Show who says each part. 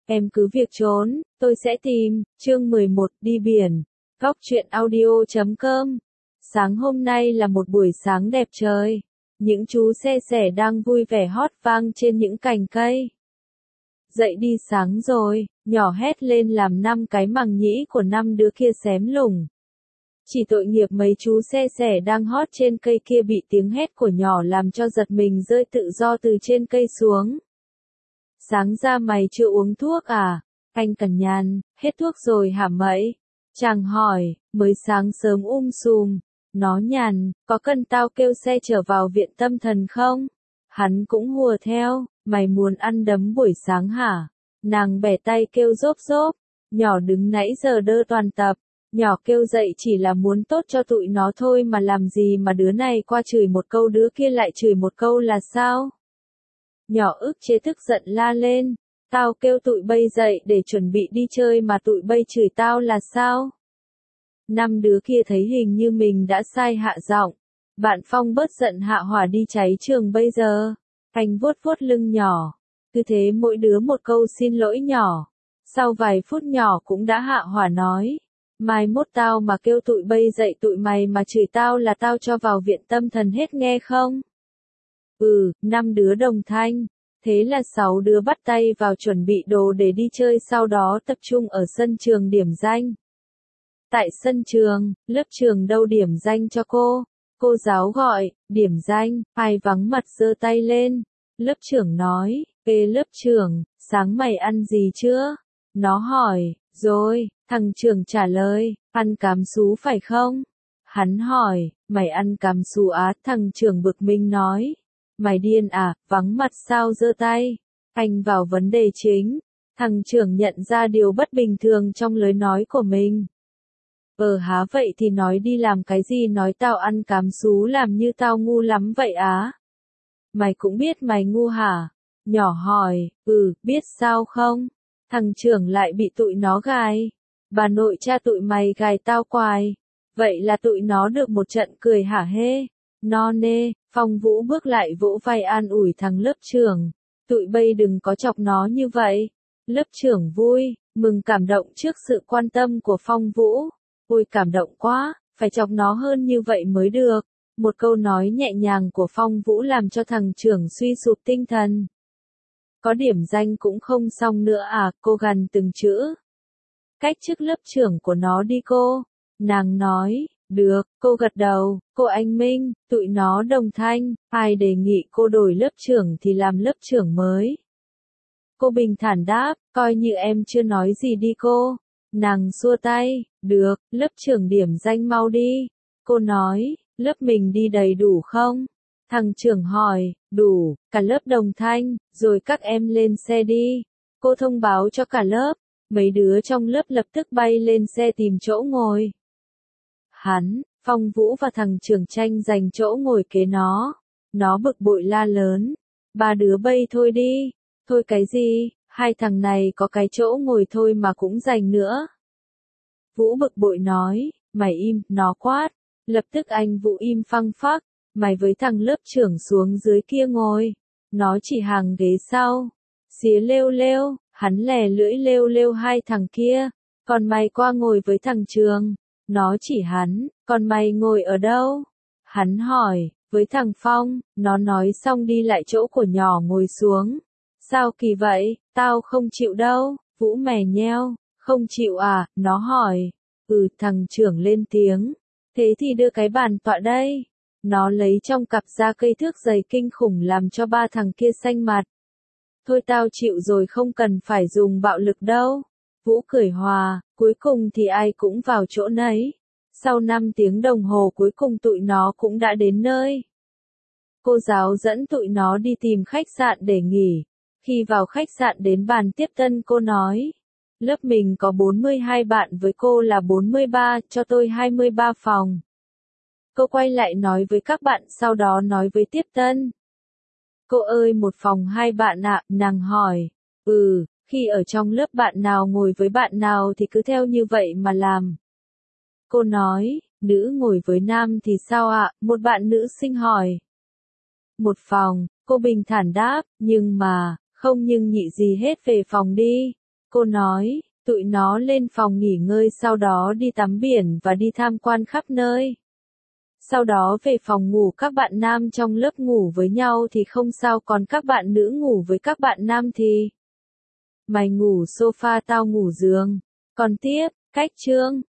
Speaker 1: Em cứ việc trốn, tôi sẽ tìm. Chương 11, đi biển. Góc truyện audio.com. Sáng hôm nay là một buổi sáng đẹp trời. Những chú xe sẻ đang vui vẻ hót vang trên những cành cây. Dậy đi sáng rồi, nhỏ hét lên làm 5 cái mằng nhĩ của 5 đứa kia xém lủng. Chỉ tội nghiệp mấy chú xe sẻ đang hót trên cây kia bị tiếng hét của nhỏ làm cho giật mình rơi tự do từ trên cây xuống. Sáng ra mày chưa uống thuốc à? Anh Cẩn Nhàn, hết thuốc rồi hả mậy? Chàng hỏi, mới sáng sớm sùm. Nó nhàn, có cần tao kêu xe chở vào viện tâm thần không? Hắn cũng hùa theo, mày muốn ăn đấm buổi sáng hả? Nàng bẻ tay kêu rốp rốp. Nhỏ đứng nãy giờ đơ toàn tập. Nhỏ kêu dậy chỉ là muốn tốt cho tụi nó thôi mà làm gì mà đứa này qua chửi một câu đứa kia lại chửi một câu là sao? Nhỏ ức chế tức giận la lên, tao kêu tụi bay dậy để chuẩn bị đi chơi mà tụi bay chửi tao là sao? 5 đứa kia thấy hình như mình đã sai hạ giọng. Bạn Phong bớt giận hạ hỏa đi cháy trường bây giờ. Anh vuốt vuốt lưng nhỏ. Cứ thế mỗi đứa một câu xin lỗi nhỏ. Sau vài phút nhỏ cũng đã hạ hỏa nói. Mai mốt tao mà kêu tụi bay dậy tụi mày mà chửi tao là tao cho vào viện tâm thần hết nghe không? 5 đứa đồng thanh. Thế là 6 đứa bắt tay vào chuẩn bị đồ để đi chơi, sau đó tập trung ở sân trường điểm danh. Tại sân trường, lớp trường đâu điểm danh cho cô. Cô giáo gọi, điểm danh, ai vắng mặt giơ tay lên. Lớp trưởng nói, ê lớp trưởng, sáng mày ăn gì chưa? Nó hỏi, rồi, thằng trưởng trả lời, ăn cám sú phải không? Hắn hỏi, mày ăn cám sú á? Thằng trưởng bực mình nói. Mày điên à, vắng mặt sao giơ tay? Anh vào vấn đề chính. Thằng trưởng nhận ra điều bất bình thường trong lời nói của mình. Há vậy thì nói đi làm cái gì, nói tao ăn cám sú làm như tao ngu lắm vậy á? Mày cũng biết mày ngu hả? Nhỏ hỏi, biết sao không? Thằng trưởng lại bị tụi nó gài. Bà nội cha tụi mày gài tao quài. Vậy là tụi nó được một trận cười hả hê? No nê, Phong Vũ bước lại vỗ vai an ủi thằng lớp trưởng. Tụi bay đừng có chọc nó như vậy. Lớp trưởng vui, mừng cảm động trước sự quan tâm của Phong Vũ. Ôi cảm động quá, phải chọc nó hơn như vậy mới được. Một câu nói nhẹ nhàng của Phong Vũ làm cho thằng trưởng suy sụp tinh thần. Có điểm danh cũng không xong nữa à? Cô gằn từng chữ. Cách chức lớp trưởng của nó đi cô. Nàng nói. Được, cô gật đầu. Cô Anh Minh, tụi nó đồng thanh. Ai đề nghị cô đổi lớp trưởng thì làm lớp trưởng mới. Cô bình thản đáp, coi như em chưa nói gì đi cô. Nàng xua tay, được, lớp trưởng điểm danh mau đi. Cô nói, lớp mình đi đầy đủ không? Thằng trưởng hỏi, đủ, cả lớp đồng thanh, rồi các em lên xe đi. Cô thông báo cho cả lớp, mấy đứa trong lớp lập tức bay lên xe tìm chỗ ngồi. Hắn, Phong Vũ và thằng trưởng tranh giành chỗ ngồi kế nó. Nó bực bội la lớn, 3 đứa bay thôi đi. Thôi cái gì, hai thằng này có cái chỗ ngồi thôi mà cũng giành nữa. Vũ bực bội nói, mày im, nó quát. Lập tức anh Vũ im phăng phắc, mày với thằng lớp trưởng xuống dưới kia ngồi. Nó chỉ hàng ghế sau. Xía lêu lêu, hắn lè lưỡi lêu lêu hai thằng kia. Còn mày qua ngồi với thằng Trường. Nó chỉ hắn, còn mày ngồi ở đâu? Hắn hỏi, với thằng Phong, nó nói xong đi lại chỗ của nhỏ ngồi xuống. Sao kỳ vậy, tao không chịu đâu, Vũ mè nheo, không chịu à, nó hỏi. Thằng trưởng lên tiếng. Thế thì đưa cái bàn tọa đây. Nó lấy trong cặp ra cây thước dày kinh khủng làm cho 3 thằng kia xanh mặt. Thôi tao chịu rồi, không cần phải dùng bạo lực đâu. Vũ cười hòa, cuối cùng thì ai cũng vào chỗ nấy. Sau 5 tiếng đồng hồ cuối cùng tụi nó cũng đã đến nơi. Cô giáo dẫn tụi nó đi tìm khách sạn để nghỉ. Khi vào khách sạn đến bàn tiếp tân cô nói. Lớp mình có 42 bạn, với cô là 43, cho tôi 23 phòng. Cô quay lại nói với các bạn, sau đó nói với tiếp tân. Cô ơi, một phòng 2 bạn ạ, nàng hỏi. Khi ở trong lớp bạn nào ngồi với bạn nào thì cứ theo như vậy mà làm. Cô nói, nữ ngồi với nam thì sao ạ? Một bạn nữ sinh hỏi. Một phòng, cô bình thản đáp, nhưng mà, không nhưng nhị gì hết, về phòng đi. Cô nói, tụi nó lên phòng nghỉ ngơi sau đó đi tắm biển và đi tham quan khắp nơi. Sau đó về phòng ngủ, các bạn nam trong lớp ngủ với nhau thì không sao, còn các bạn nữ ngủ với các bạn nam thì mày ngủ sofa tao ngủ giường. Còn tiếp, cách chương